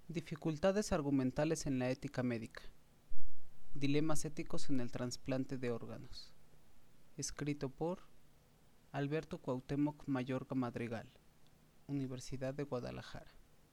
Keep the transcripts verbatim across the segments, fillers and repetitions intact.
Dificultades argumentales en la ética médica. Dilemas éticos en el trasplante de órganos. Escrito por Alberto Cuauhtémoc Mayorga Madrigal, Universidad de Guadalajara.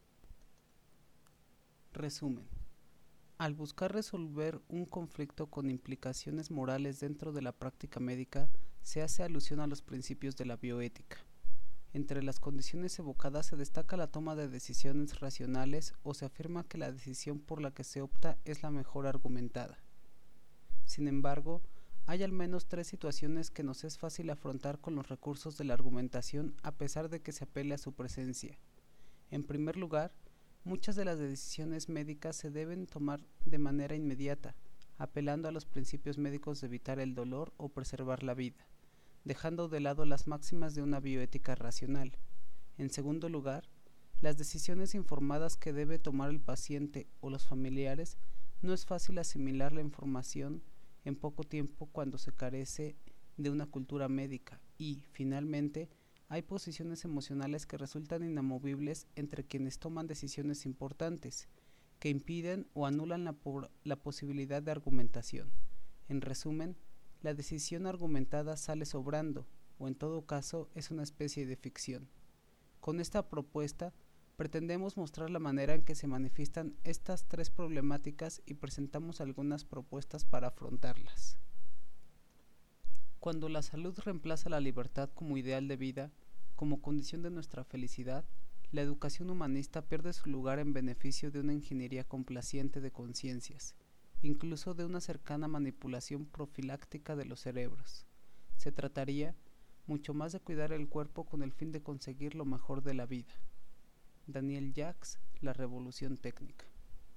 Resumen. Al buscar resolver un conflicto con implicaciones morales dentro de la práctica médica, se hace alusión a los principios de la bioética. Entre las condiciones evocadas se destaca la toma de decisiones racionales o se afirma que la decisión por la que se opta es la mejor argumentada. Sin embargo, hay al menos tres situaciones que nos es fácil afrontar con los recursos de la argumentación a pesar de que se apele a su presencia. En primer lugar, muchas de las decisiones médicas se deben tomar de manera inmediata, apelando a los principios médicos de evitar el dolor o preservar la vida, dejando de lado las máximas de una bioética racional. En segundo lugar, las decisiones informadas que debe tomar el paciente o los familiares, no es fácil asimilar la información en poco tiempo cuando se carece de una cultura médica y, finalmente, hay posiciones emocionales que resultan inamovibles entre quienes toman decisiones importantes, que impiden o anulan la, la posibilidad de argumentación. En resumen, la decisión argumentada sale sobrando, o en todo caso es una especie de ficción. Con esta propuesta, pretendemos mostrar la manera en que se manifiestan estas tres problemáticas y presentamos algunas propuestas para afrontarlas. Cuando la salud reemplaza la libertad como ideal de vida, como condición de nuestra felicidad, la educación humanista pierde su lugar en beneficio de una ingeniería complaciente de conciencias, incluso de una cercana manipulación profiláctica de los cerebros. Se trataría mucho más de cuidar el cuerpo con el fin de conseguir lo mejor de la vida. Daniel Jacques, La Revolución Técnica.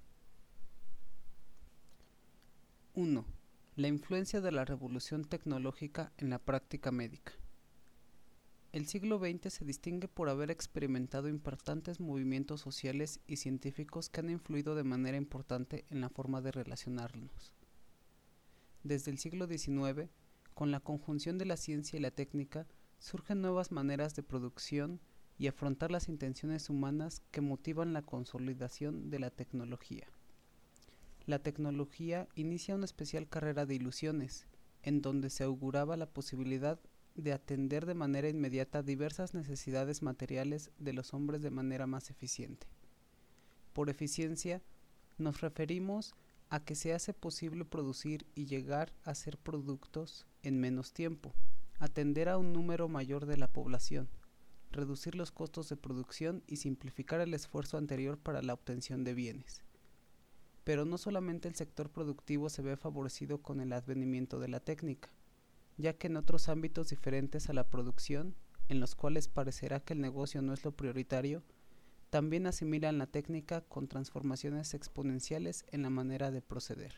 uno. La influencia de la revolución tecnológica en la práctica médica. El siglo veinte se distingue por haber experimentado importantes movimientos sociales y científicos que han influido de manera importante en la forma de relacionarnos. Desde el siglo diecinueve, con la conjunción de la ciencia y la técnica, surgen nuevas maneras de producción y afrontar las intenciones humanas que motivan la consolidación de la tecnología. La tecnología inicia una especial carrera de ilusiones, en donde se auguraba la posibilidad de atender de manera inmediata diversas necesidades materiales de los hombres de manera más eficiente. Por eficiencia, nos referimos a que se hace posible producir y llegar a ser productos en menos tiempo, atender a un número mayor de la población, reducir los costos de producción y simplificar el esfuerzo anterior para la obtención de bienes. Pero no solamente el sector productivo se ve favorecido con el advenimiento de la técnica, ya que en otros ámbitos diferentes a la producción, en los cuales parecerá que el negocio no es lo prioritario, también asimilan la técnica con transformaciones exponenciales en la manera de proceder.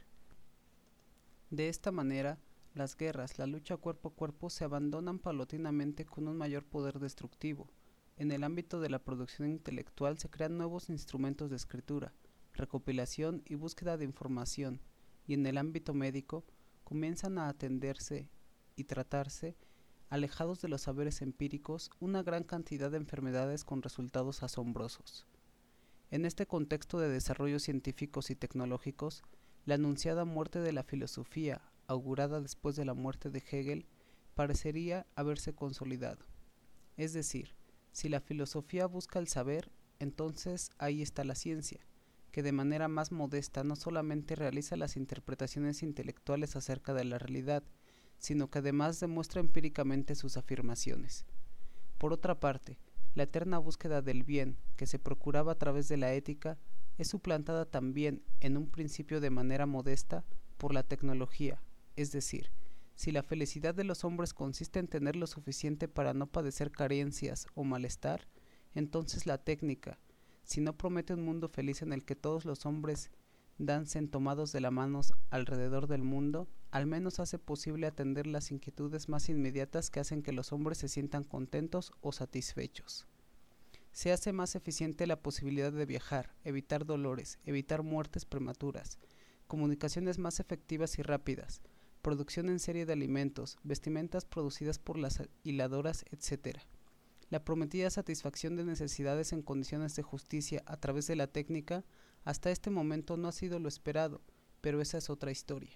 De esta manera, las guerras, la lucha cuerpo a cuerpo se abandonan paulatinamente con un mayor poder destructivo. En el ámbito de la producción intelectual se crean nuevos instrumentos de escritura, recopilación y búsqueda de información, y en el ámbito médico comienzan a atenderse y tratarse, alejados de los saberes empíricos, una gran cantidad de enfermedades con resultados asombrosos. En este contexto de desarrollos científicos y tecnológicos, la anunciada muerte de la filosofía, augurada después de la muerte de Hegel, parecería haberse consolidado. Es decir, si la filosofía busca el saber, entonces ahí está la ciencia, que de manera más modesta no solamente realiza las interpretaciones intelectuales acerca de la realidad, sino que además demuestra empíricamente sus afirmaciones. Por otra parte, la eterna búsqueda del bien, que se procuraba a través de la ética, es suplantada también, en un principio de manera modesta, por la tecnología, es decir, si la felicidad de los hombres consiste en tener lo suficiente para no padecer carencias o malestar, entonces la técnica, si no promete un mundo feliz en el que todos los hombres dancen tomados de la mano alrededor del mundo, al menos hace posible atender las inquietudes más inmediatas que hacen que los hombres se sientan contentos o satisfechos. Se hace más eficiente la posibilidad de viajar, evitar dolores, evitar muertes prematuras, comunicaciones más efectivas y rápidas, producción en serie de alimentos, vestimentas producidas por las hiladoras, etcétera. La prometida satisfacción de necesidades en condiciones de justicia a través de la técnica Hasta este momento no ha sido lo esperado, pero esa es otra historia.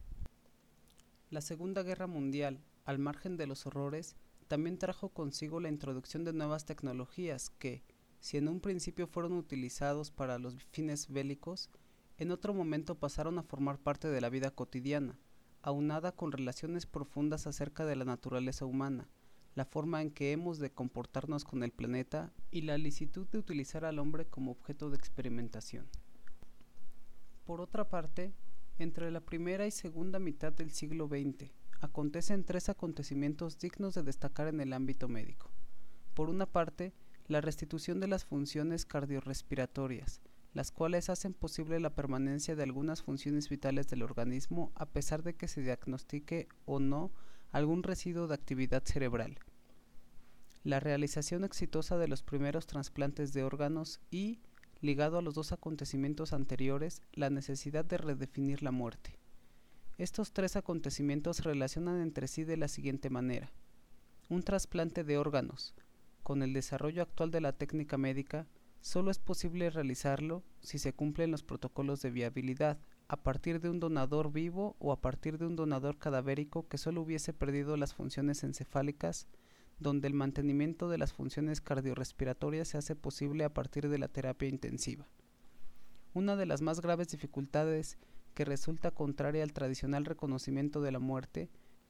La Segunda Guerra Mundial, al margen de los horrores, también trajo consigo la introducción de nuevas tecnologías que, si en un principio fueron utilizados para los fines bélicos, en otro momento pasaron a formar parte de la vida cotidiana, aunada con relaciones profundas acerca de la naturaleza humana, la forma en que hemos de comportarnos con el planeta y la licitud de utilizar al hombre como objeto de experimentación. Por otra parte, entre la primera y segunda mitad del siglo veinte, acontecen tres acontecimientos dignos de destacar en el ámbito médico. Por una parte, la restitución de las funciones cardiorrespiratorias, las cuales hacen posible la permanencia de algunas funciones vitales del organismo a pesar de que se diagnostique o no algún residuo de actividad cerebral. La realización exitosa de los primeros trasplantes de órganos y, ligado a los dos acontecimientos anteriores, la necesidad de redefinir la muerte. Estos tres acontecimientos se relacionan entre sí de la siguiente manera. Un trasplante de órganos. Con el desarrollo actual de la técnica médica, solo es posible realizarlo si se cumplen los protocolos de viabilidad, a partir de un donador vivo o a partir de un donador cadavérico que solo hubiese perdido las funciones encefálicas, donde el mantenimiento de las funciones cardiorrespiratorias se hace posible a partir de la terapia intensiva. Una de las más graves dificultades que resulta contraria al tradicional reconocimiento de la muerte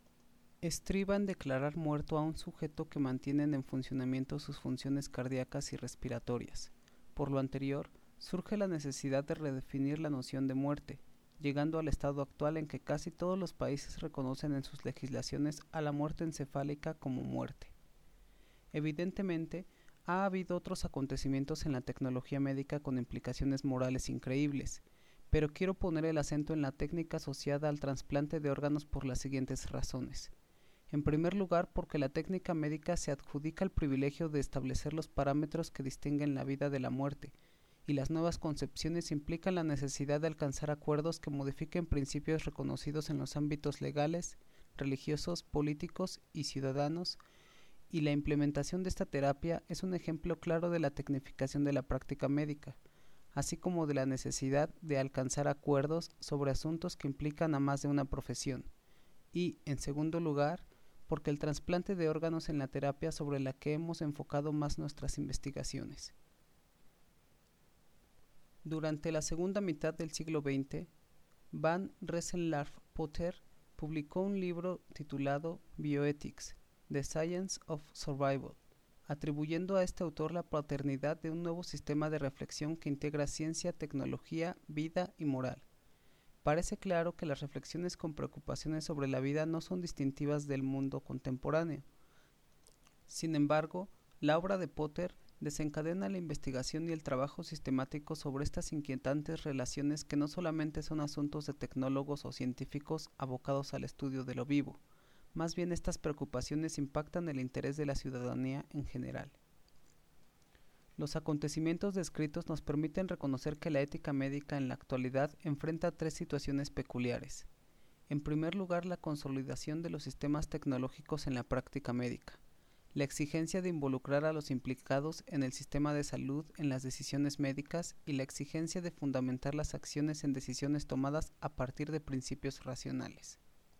estriba en declarar muerto a un sujeto que mantiene en funcionamiento sus funciones cardíacas y respiratorias. Por lo anterior, surge la necesidad de redefinir la noción de muerte, llegando al estado actual en que casi todos los países reconocen en sus legislaciones a la muerte encefálica como muerte. Evidentemente, ha habido otros acontecimientos en la tecnología médica con implicaciones morales increíbles, pero quiero poner el acento en la técnica asociada al trasplante de órganos por las siguientes razones. En primer lugar, porque la técnica médica se adjudica el privilegio de establecer los parámetros que distinguen la vida de la muerte, y las nuevas concepciones implican la necesidad de alcanzar acuerdos que modifiquen principios reconocidos en los ámbitos legales, religiosos, políticos y ciudadanos, y la implementación de esta terapia es un ejemplo claro de la tecnificación de la práctica médica, así como de la necesidad de alcanzar acuerdos sobre asuntos que implican a más de una profesión, y, en segundo lugar, porque el trasplante de órganos en la terapia sobre la que hemos enfocado más nuestras investigaciones. Durante la segunda mitad del siglo veinte, Van Rensselaer-Potter publicó un libro titulado Bioethics, The Science of Survival, atribuyendo a este autor la paternidad de un nuevo sistema de reflexión que integra ciencia, tecnología, vida y moral. Parece claro que las reflexiones con preocupaciones sobre la vida no son distintivas del mundo contemporáneo. Sin embargo, la obra de Potter desencadena la investigación y el trabajo sistemático sobre estas inquietantes relaciones que no solamente son asuntos de tecnólogos o científicos abocados al estudio de lo vivo, más bien estas preocupaciones impactan el interés de la ciudadanía en general. Los acontecimientos descritos nos permiten reconocer que la ética médica en la actualidad enfrenta tres situaciones peculiares. En primer lugar, la consolidación de los sistemas tecnológicos en la práctica médica, la exigencia de involucrar a los implicados en el sistema de salud en las decisiones médicas y la exigencia de fundamentar las acciones en decisiones tomadas a partir de principios racionales.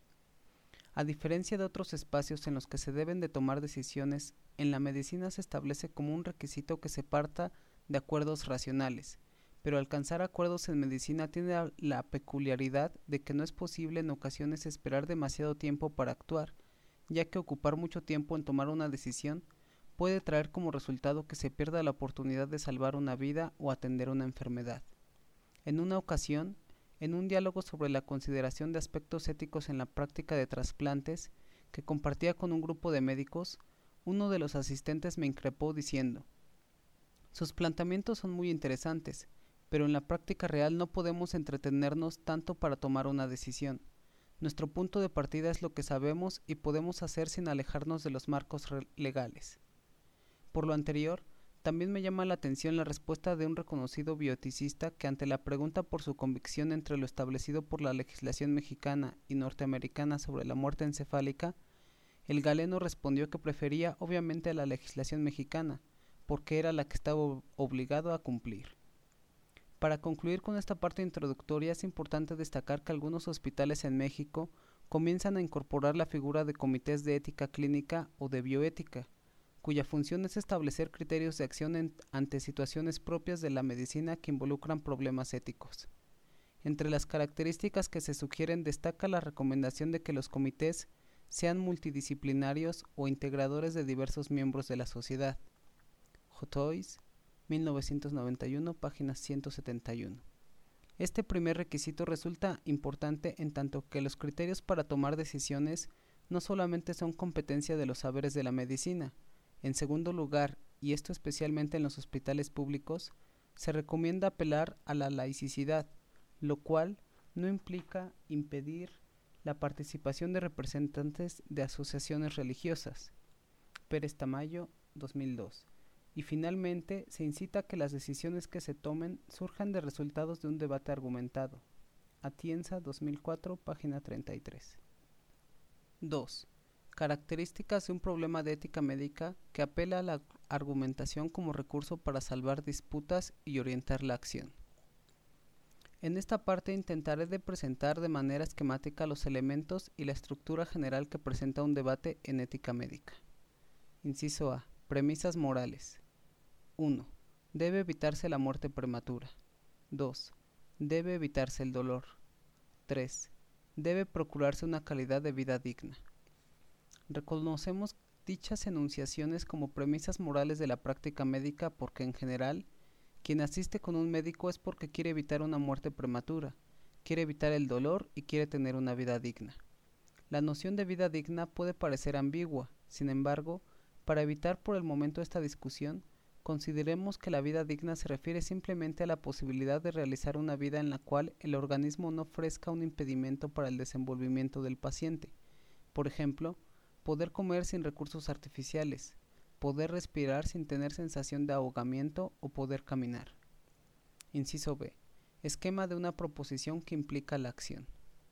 A diferencia de otros espacios en los que se deben de tomar decisiones, en la medicina se establece como un requisito que se parta de acuerdos racionales, pero alcanzar acuerdos en medicina tiene la peculiaridad de que no es posible en ocasiones esperar demasiado tiempo para actuar, ya que ocupar mucho tiempo en tomar una decisión puede traer como resultado que se pierda la oportunidad de salvar una vida o atender una enfermedad. En una ocasión, en un diálogo sobre la consideración de aspectos éticos en la práctica de trasplantes que compartía con un grupo de médicos, uno de los asistentes me increpó diciendo: «Sus planteamientos son muy interesantes, pero en la práctica real no podemos entretenernos tanto para tomar una decisión. Nuestro punto de partida es lo que sabemos y podemos hacer sin alejarnos de los marcos legales». Por lo anterior, también me llama la atención la respuesta de un reconocido bioeticista que, ante la pregunta por su convicción entre lo establecido por la legislación mexicana y norteamericana sobre la muerte encefálica, el galeno respondió que prefería obviamente a la legislación mexicana, porque era la que estaba obligado a cumplir. Para concluir con esta parte introductoria es importante destacar que algunos hospitales en México comienzan a incorporar la figura de comités de ética clínica o de bioética, cuya función es establecer criterios de acción en, ante situaciones propias de la medicina que involucran problemas éticos. Entre las características que se sugieren destaca la recomendación de que los comités sean multidisciplinarios o integradores de diversos miembros de la sociedad. Jotois, mil novecientos noventa y uno, página ciento setenta y uno. Este primer requisito resulta importante en tanto que los criterios para tomar decisiones no solamente son competencia de los saberes de la medicina. En segundo lugar, y esto especialmente en los hospitales públicos, se recomienda apelar a la laicidad, lo cual no implica impedir la participación de representantes de asociaciones religiosas. Pérez Tamayo, dos mil dos. Y finalmente, se incita a que las decisiones que se tomen surjan de resultados de un debate argumentado. Atienza, dos mil cuatro, página treinta y tres. dos. Características de un problema de ética médica que apela a la argumentación como recurso para salvar disputas y orientar la acción. En esta parte intentaré de presentar de manera esquemática los elementos y la estructura general que presenta un debate en ética médica. Inciso A. Premisas morales. uno. Debe evitarse la muerte prematura. dos. Debe evitarse el dolor. tres. Debe procurarse una calidad de vida digna. Reconocemos dichas enunciaciones como premisas morales de la práctica médica porque en general, quien asiste con un médico es porque quiere evitar una muerte prematura, quiere evitar el dolor y quiere tener una vida digna. La noción de vida digna puede parecer ambigua, sin embargo, para evitar por el momento esta discusión, consideremos que la vida digna se refiere simplemente a la posibilidad de realizar una vida en la cual el organismo no ofrezca un impedimento para el desenvolvimiento del paciente. Por ejemplo, poder comer sin recursos artificiales, poder respirar sin tener sensación de ahogamiento o poder caminar. Inciso B. Esquema de una proposición que implica la acción.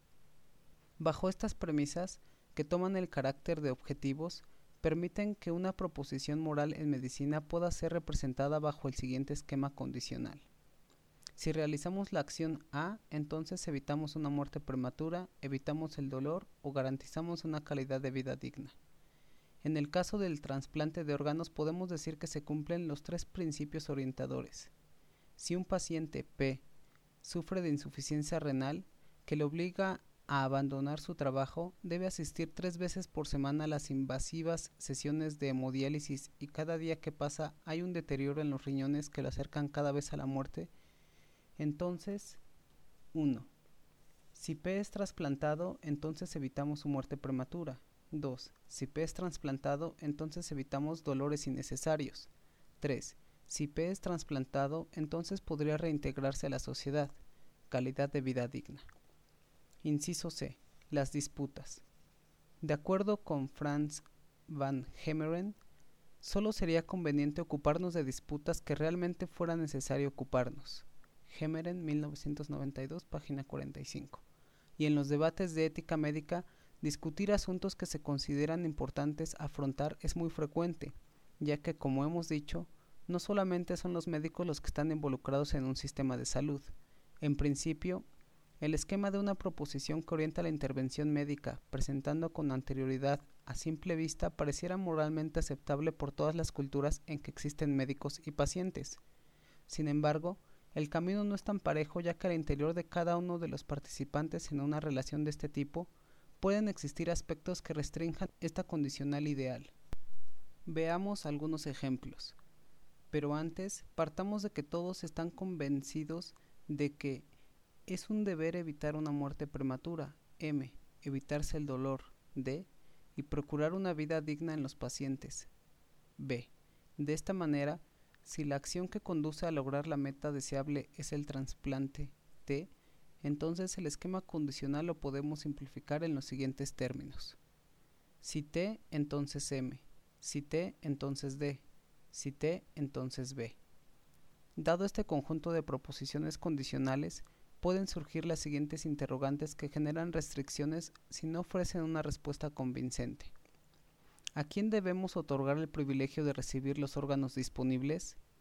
Bajo estas premisas, que toman el carácter de objetivos, permiten que una proposición moral en medicina pueda ser representada bajo el siguiente esquema condicional. Si realizamos la acción A, entonces evitamos una muerte prematura, evitamos el dolor o garantizamos una calidad de vida digna. En el caso del trasplante de órganos podemos decir que se cumplen los tres principios orientadores. Si un paciente P sufre de insuficiencia renal que le obliga a abandonar su trabajo, debe asistir tres veces por semana a las invasivas sesiones de hemodiálisis y cada día que pasa hay un deterioro en los riñones que lo acercan cada vez a la muerte. Entonces, uno. Si P es trasplantado, entonces evitamos su muerte prematura. dos. Si P es trasplantado, entonces evitamos dolores innecesarios. tres. Si P es trasplantado, entonces podría reintegrarse a la sociedad. Calidad de vida digna. Inciso C. Las disputas. De acuerdo con Frans van Gemeren, solo sería conveniente ocuparnos de disputas que realmente fuera necesario ocuparnos. Gemeren, mil novecientos noventa y dos, página cuarenta y cinco. Y en los debates de ética médica, discutir asuntos que se consideran importantes afrontar es muy frecuente, ya que, como hemos dicho, no solamente son los médicos los que están involucrados en un sistema de salud. En principio, el esquema de una proposición que orienta la intervención médica, presentando con anterioridad a simple vista, pareciera moralmente aceptable por todas las culturas en que existen médicos y pacientes. Sin embargo, el camino no es tan parejo, ya que al interior de cada uno de los participantes en una relación de este tipo, pueden existir aspectos que restrinjan esta condicional ideal. Veamos algunos ejemplos. Pero antes, partamos de que todos están convencidos de que es un deber evitar una muerte prematura, M, evitarse el dolor, D, y procurar una vida digna en los pacientes, B. De esta manera, si la acción que conduce a lograr la meta deseable es el trasplante, T, entonces el esquema condicional lo podemos simplificar en los siguientes términos. Si T, entonces M. Si T, entonces D. Si T, entonces B. Dado este conjunto de proposiciones condicionales, pueden surgir las siguientes interrogantes que generan restricciones si no ofrecen una respuesta convincente. ¿A quién debemos otorgar el privilegio de recibir los órganos disponibles?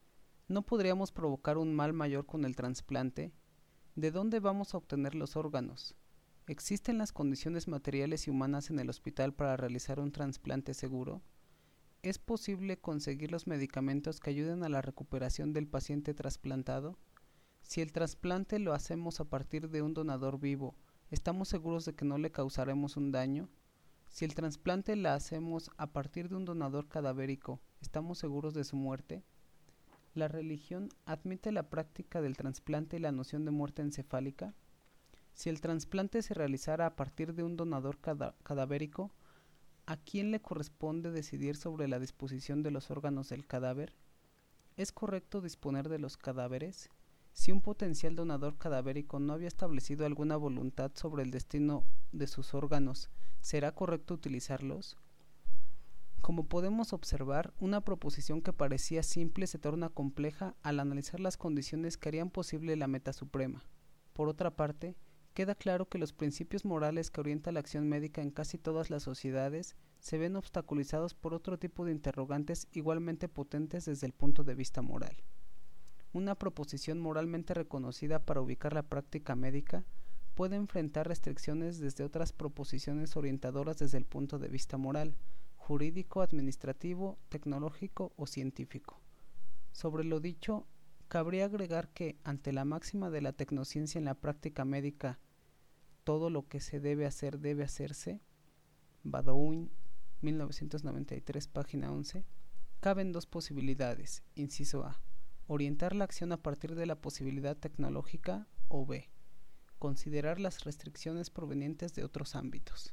¿No podríamos provocar un mal mayor con el trasplante? ¿De dónde vamos a obtener los órganos? ¿Existen las condiciones materiales y humanas en el hospital para realizar un trasplante seguro? ¿Es posible conseguir los medicamentos que ayuden a la recuperación del paciente trasplantado? Si el trasplante lo hacemos a partir de un donador vivo, ¿estamos seguros de que no le causaremos un daño? Si el trasplante lo hacemos a partir de un donador cadavérico, ¿estamos seguros de su muerte? ¿La religión admite la práctica del trasplante y la noción de muerte encefálica? Si el trasplante se realizara a partir de un donador cada- cadavérico, ¿a quién le corresponde decidir sobre la disposición de los órganos del cadáver? ¿Es correcto disponer de los cadáveres? Si un potencial donador cadavérico no había establecido alguna voluntad sobre el destino de sus órganos, ¿será correcto utilizarlos? Como podemos observar, una proposición que parecía simple se torna compleja al analizar las condiciones que harían posible la meta suprema. Por otra parte, queda claro que los principios morales que orientan la acción médica en casi todas las sociedades se ven obstaculizados por otro tipo de interrogantes igualmente potentes desde el punto de vista moral. Una proposición moralmente reconocida para ubicar la práctica médica puede enfrentar restricciones desde otras proposiciones orientadoras desde el punto de vista moral, jurídico, administrativo, tecnológico o científico. Sobre lo dicho, cabría agregar que, ante la máxima de la tecnociencia en la práctica médica, todo lo que se debe hacer debe hacerse, Badawi, mil novecientos noventa y tres, página once, caben dos posibilidades. Inciso A, orientar la acción a partir de la posibilidad tecnológica, o B, considerar las restricciones provenientes de otros ámbitos.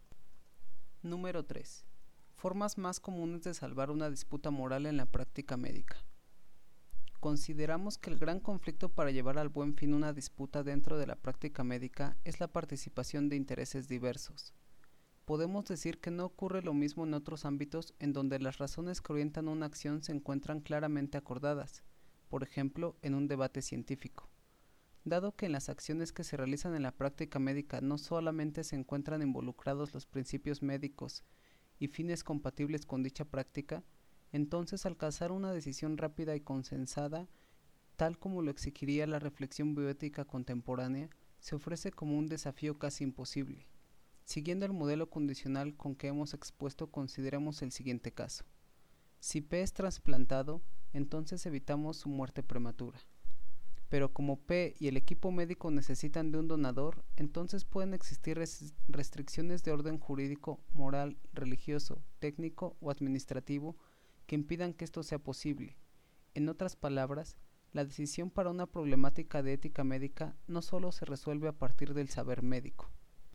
Número tres. Formas más comunes de salvar una disputa moral en la práctica médica. Consideramos que el gran conflicto para llevar al buen fin una disputa dentro de la práctica médica es la participación de intereses diversos. Podemos decir que no ocurre lo mismo en otros ámbitos en donde las razones que orientan una acción se encuentran claramente acordadas, por ejemplo, en un debate científico. Dado que en las acciones que se realizan en la práctica médica no solamente se encuentran involucrados los principios médicos y fines compatibles con dicha práctica, entonces alcanzar una decisión rápida y consensada, tal como lo exigiría la reflexión bioética contemporánea, se ofrece como un desafío casi imposible. Siguiendo el modelo condicional con que hemos expuesto, consideremos el siguiente caso. Si P es trasplantado, entonces evitamos su muerte prematura. Pero como P y el equipo médico necesitan de un donador, entonces pueden existir res- restricciones de orden jurídico, moral, religioso, técnico o administrativo que impidan que esto sea posible. En otras palabras, la decisión para una problemática de ética médica no solo se resuelve a partir del saber médico.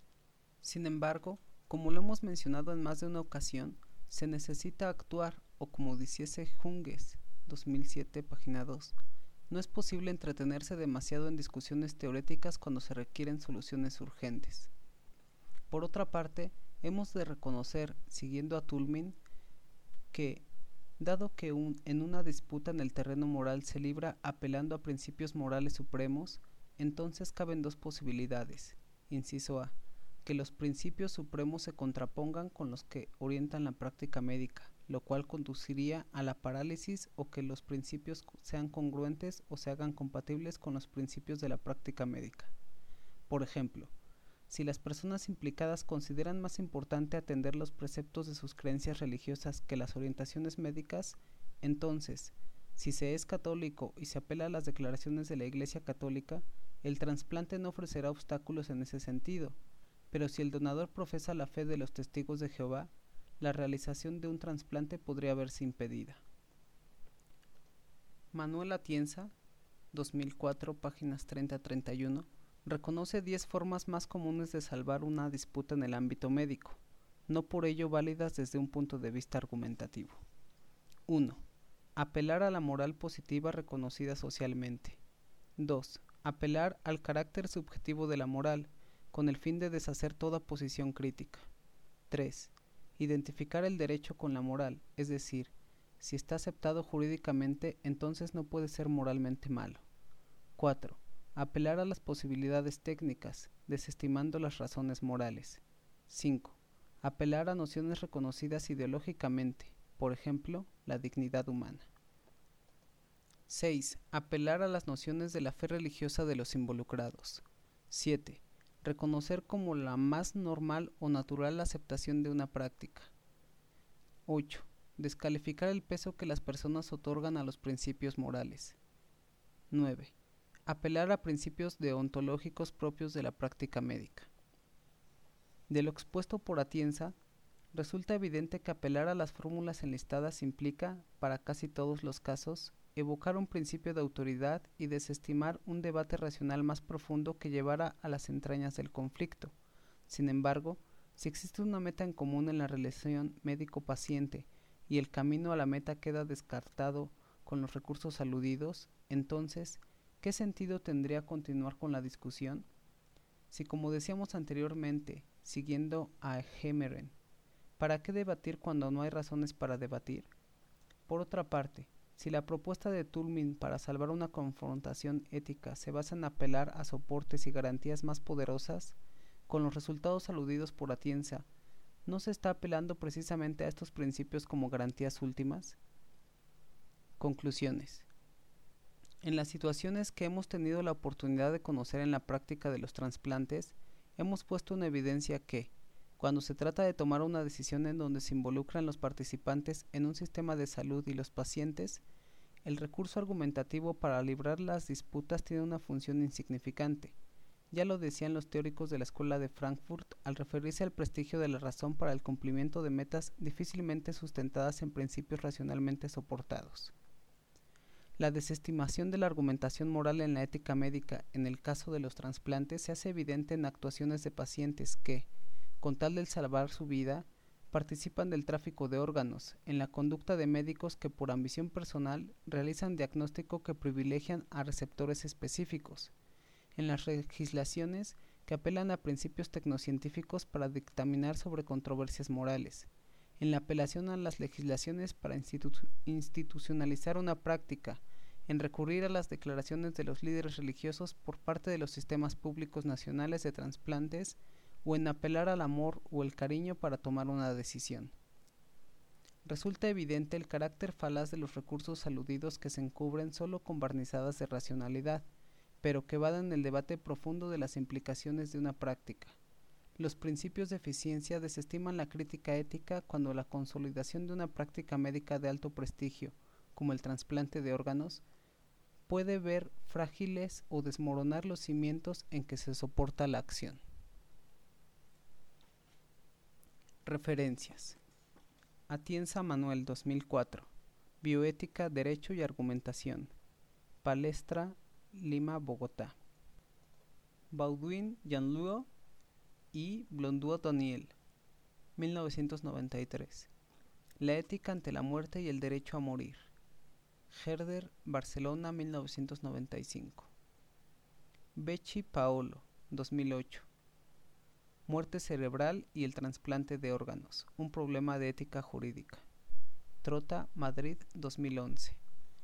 Sin embargo, como lo hemos mencionado en más de una ocasión, se necesita actuar, o como dijese Junges, dos mil siete, página dos, no es posible entretenerse demasiado en discusiones teóricas cuando se requieren soluciones urgentes. Por otra parte, hemos de reconocer, siguiendo a Toulmin, que, dado que un, en una disputa en el terreno moral se libra apelando a principios morales supremos, entonces caben dos posibilidades. Inciso A, que los principios supremos se contrapongan con los que orientan la práctica médica, lo cual conduciría a la parálisis, o que los principios sean congruentes o se hagan compatibles con los principios de la práctica médica. Por ejemplo, si las personas implicadas consideran más importante atender los preceptos de sus creencias religiosas que las orientaciones médicas, entonces, si se es católico y se apela a las declaraciones de la Iglesia Católica, el trasplante no ofrecerá obstáculos en ese sentido, pero si el donador profesa la fe de los testigos de Jehová, la realización de un trasplante podría verse impedida. Manuel Atienza, dos mil cuatro, páginas treinta a treinta y uno, reconoce diez formas más comunes de salvar una disputa en el ámbito médico, no por ello válidas desde un punto de vista argumentativo. uno. Apelar a la moral positiva reconocida socialmente. dos. Apelar al carácter subjetivo de la moral, con el fin de deshacer toda posición crítica. tres. Identificar el derecho con la moral, es decir, si está aceptado jurídicamente, entonces no puede ser moralmente malo. cuatro. Apelar a las posibilidades técnicas, desestimando las razones morales. cinco. Apelar a nociones reconocidas ideológicamente, por ejemplo, la dignidad humana. seis. Apelar a las nociones de la fe religiosa de los involucrados. siete. Reconocer como la más normal o natural la aceptación de una práctica. ocho. Descalificar el peso que las personas otorgan a los principios morales. nueve. Apelar a principios deontológicos propios de la práctica médica. De lo expuesto por Atienza, resulta evidente que apelar a las fórmulas enlistadas implica, para casi todos los casos, evocar un principio de autoridad y desestimar un debate racional más profundo que llevara a las entrañas del conflicto. Sin embargo, si existe una meta en común en la relación médico-paciente y el camino a la meta queda descartado con los recursos aludidos, entonces, ¿qué sentido tendría continuar con la discusión? Si, como decíamos anteriormente, siguiendo a Hemmeren, ¿para qué debatir cuando no hay razones para debatir? Por otra parte, si la propuesta de Toulmin para salvar una confrontación ética se basa en apelar a soportes y garantías más poderosas, con los resultados aludidos por Atienza, ¿no se está apelando precisamente a estos principios como garantías últimas? Conclusiones. En las situaciones que hemos tenido la oportunidad de conocer en la práctica de los trasplantes, hemos puesto en evidencia que, cuando se trata de tomar una decisión en donde se involucran los participantes en un sistema de salud y los pacientes, el recurso argumentativo para librar las disputas tiene una función insignificante. Ya lo decían los teóricos de la Escuela de Frankfurt al referirse al prestigio de la razón para el cumplimiento de metas difícilmente sustentadas en principios racionalmente soportados. La desestimación de la argumentación moral en la ética médica en el caso de los trasplantes se hace evidente en actuaciones de pacientes que, con tal de salvar su vida, participan del tráfico de órganos, en la conducta de médicos que por ambición personal realizan diagnóstico que privilegian a receptores específicos, en las legislaciones que apelan a principios tecnocientíficos para dictaminar sobre controversias morales, en la apelación a las legislaciones para institu institucionalizar una práctica, en recurrir a las declaraciones de los líderes religiosos por parte de los sistemas públicos nacionales de trasplantes, o en apelar al amor o el cariño para tomar una decisión. Resulta evidente el carácter falaz de los recursos aludidos que se encubren solo con barnizadas de racionalidad, pero que evaden el debate profundo de las implicaciones de una práctica. Los principios de eficiencia desestiman la crítica ética cuando la consolidación de una práctica médica de alto prestigio, como el trasplante de órganos, puede ver frágiles o desmoronar los cimientos en que se soporta la acción. Referencias. Atienza Manuel dos mil cuatro. Bioética, Derecho y Argumentación. Palestra, Lima, Bogotá. Baudouin, Jean-Louis y Blondeau Daniel. mil novecientos noventa y tres. La ética ante la muerte y el derecho a morir. Herder, Barcelona, mil novecientos noventa y cinco. Becci, Paolo, dos mil ocho. Muerte cerebral y el trasplante de órganos, un problema de ética jurídica. Trota, Madrid, dos mil once.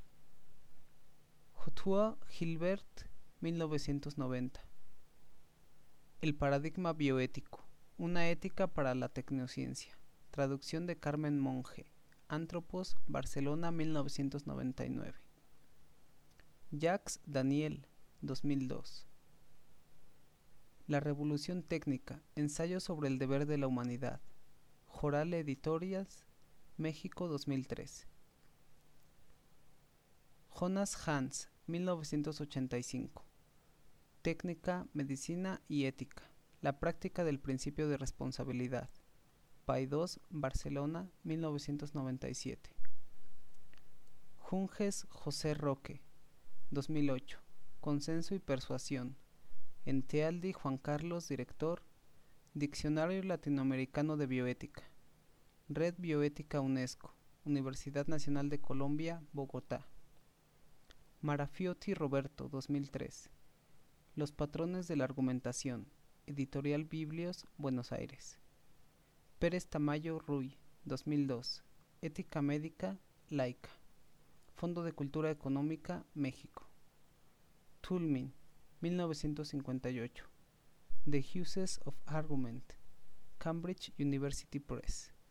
Houtua, Gilbert, mil novecientos noventa. El paradigma bioético, una ética para la tecnociencia. Traducción de Carmen Monge. Antropos, Barcelona, mil novecientos noventa y nueve. Jacques Daniel, dos mil dos. La revolución técnica, ensayo sobre el deber de la humanidad. Jorale Editorials, México, dos mil tres. Jonas Hans, mil novecientos ochenta y cinco. Técnica, medicina y ética. La práctica del principio de responsabilidad. Paidós, Barcelona, mil novecientos noventa y siete. Junges, José Roque, dos mil ocho. Consenso y persuasión. Entealdi, Juan Carlos, director. Diccionario Latinoamericano de Bioética. Red Bioética UNESCO. Universidad Nacional de Colombia, Bogotá. Marafiotti, Roberto, dos mil tres. Los patrones de la argumentación. Editorial Biblios, Buenos Aires. Pérez Tamayo Ruy, dos mil dos. Ética médica, laica. Fondo de Cultura Económica, México. Toulmin, mil novecientos cincuenta y ocho. The Uses of Argument. Cambridge University Press.